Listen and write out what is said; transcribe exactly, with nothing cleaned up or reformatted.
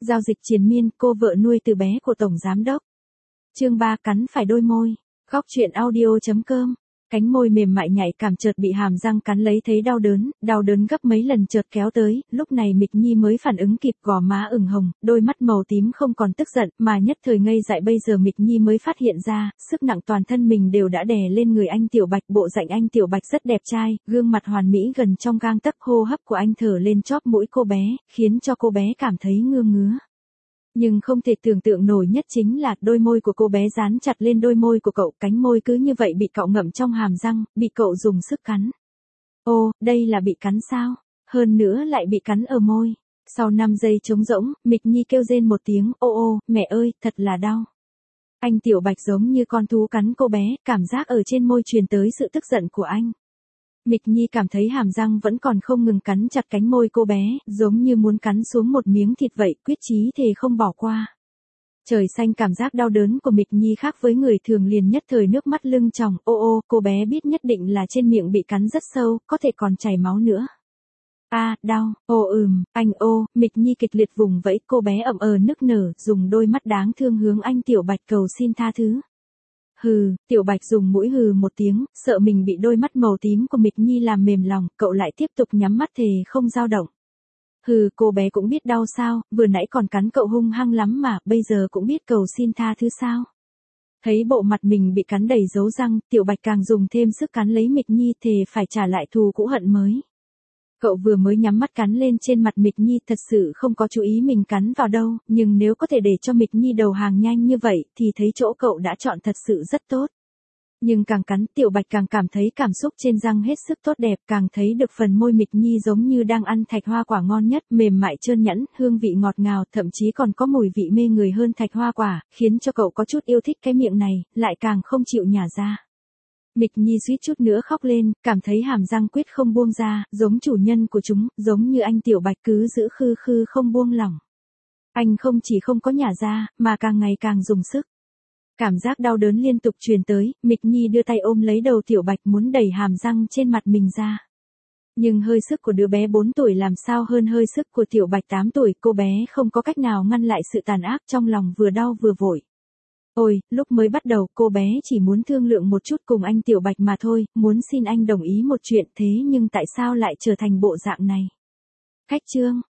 Giao dịch triền miên, cô vợ nuôi từ bé của tổng giám đốc. Chương ba cắn phải đôi môi. Góc truyện audio.com. Cánh môi mềm mại nhạy cảm chợt bị hàm răng cắn lấy thấy đau đớn, đau đớn gấp mấy lần chợt kéo tới, lúc này Mịch Nhi mới phản ứng kịp, gò má ửng hồng, đôi mắt màu tím không còn tức giận, mà nhất thời ngây dại. Bây giờ Mịch Nhi mới phát hiện ra, sức nặng toàn thân mình đều đã đè lên người anh Tiểu Bạch. Bộ dạng anh Tiểu Bạch rất đẹp trai, gương mặt hoàn mỹ gần trong gang tấc, hô hấp của anh thở lên chóp mũi cô bé, khiến cho cô bé cảm thấy ngứa ngứa. Nhưng không thể tưởng tượng nổi nhất chính là đôi môi của cô bé dán chặt lên đôi môi của cậu, cánh môi cứ như vậy bị cậu ngậm trong hàm răng, bị cậu dùng sức cắn. Ô, đây là bị cắn sao? Hơn nữa lại bị cắn ở môi. Sau năm giây trống rỗng, Mịch Nhi kêu rên một tiếng, ô ô, mẹ ơi, thật là đau. Anh Tiểu Bạch giống như con thú cắn cô bé, cảm giác ở trên môi truyền tới sự tức giận của anh. Mịch Nhi cảm thấy hàm răng vẫn còn không ngừng cắn chặt cánh môi cô bé, giống như muốn cắn xuống một miếng thịt vậy, quyết chí thề không bỏ qua. Trời xanh, cảm giác đau đớn của Mịch Nhi khác với người thường, liền nhất thời nước mắt lưng tròng. Ô ô, cô bé biết nhất định là trên miệng bị cắn rất sâu, có thể còn chảy máu nữa. A, à, đau, ô ừm, anh ô, Mịch Nhi kịch liệt vùng vẫy, cô bé ậm ờ nức nở, dùng đôi mắt đáng thương hướng anh Tiểu Bạch cầu xin tha thứ. Hừ, Tiểu Bạch dùng mũi hừ một tiếng, sợ mình bị đôi mắt màu tím của Mịch Nhi làm mềm lòng, cậu lại tiếp tục nhắm mắt thề không dao động. Hừ, cô bé cũng biết đau sao, vừa nãy còn cắn cậu hung hăng lắm mà, bây giờ cũng biết cầu xin tha thứ sao. Thấy bộ mặt mình bị cắn đầy dấu răng, Tiểu Bạch càng dùng thêm sức cắn lấy Mịch Nhi, thề phải trả lại thù cũ hận mới. Cậu vừa mới nhắm mắt cắn lên trên mặt Mịch Nhi, thật sự không có chú ý mình cắn vào đâu, nhưng nếu có thể để cho Mịch Nhi đầu hàng nhanh như vậy, thì thấy chỗ cậu đã chọn thật sự rất tốt. Nhưng càng cắn, Tiểu Bạch càng cảm thấy cảm xúc trên răng hết sức tốt đẹp, càng thấy được phần môi Mịch Nhi giống như đang ăn thạch hoa quả ngon nhất, mềm mại trơn nhẵn, hương vị ngọt ngào, thậm chí còn có mùi vị mê người hơn thạch hoa quả, khiến cho cậu có chút yêu thích cái miệng này, lại càng không chịu nhả ra. Mịch Nhi suýt chút nữa khóc lên, cảm thấy hàm răng quyết không buông ra, giống chủ nhân của chúng, giống như anh Tiểu Bạch cứ giữ khư khư không buông lỏng. Anh không chỉ không có nhả ra, mà càng ngày càng dùng sức. Cảm giác đau đớn liên tục truyền tới, Mịch Nhi đưa tay ôm lấy đầu Tiểu Bạch muốn đẩy hàm răng trên mặt mình ra. Nhưng hơi sức của đứa bé bốn tuổi làm sao hơn hơi sức của Tiểu Bạch tám tuổi, cô bé không có cách nào ngăn lại sự tàn ác trong lòng, vừa đau vừa vội. Ôi, lúc mới bắt đầu cô bé chỉ muốn thương lượng một chút cùng anh Tiểu Bạch mà thôi, muốn xin anh đồng ý một chuyện, thế nhưng tại sao lại trở thành bộ dạng này? Khách trương,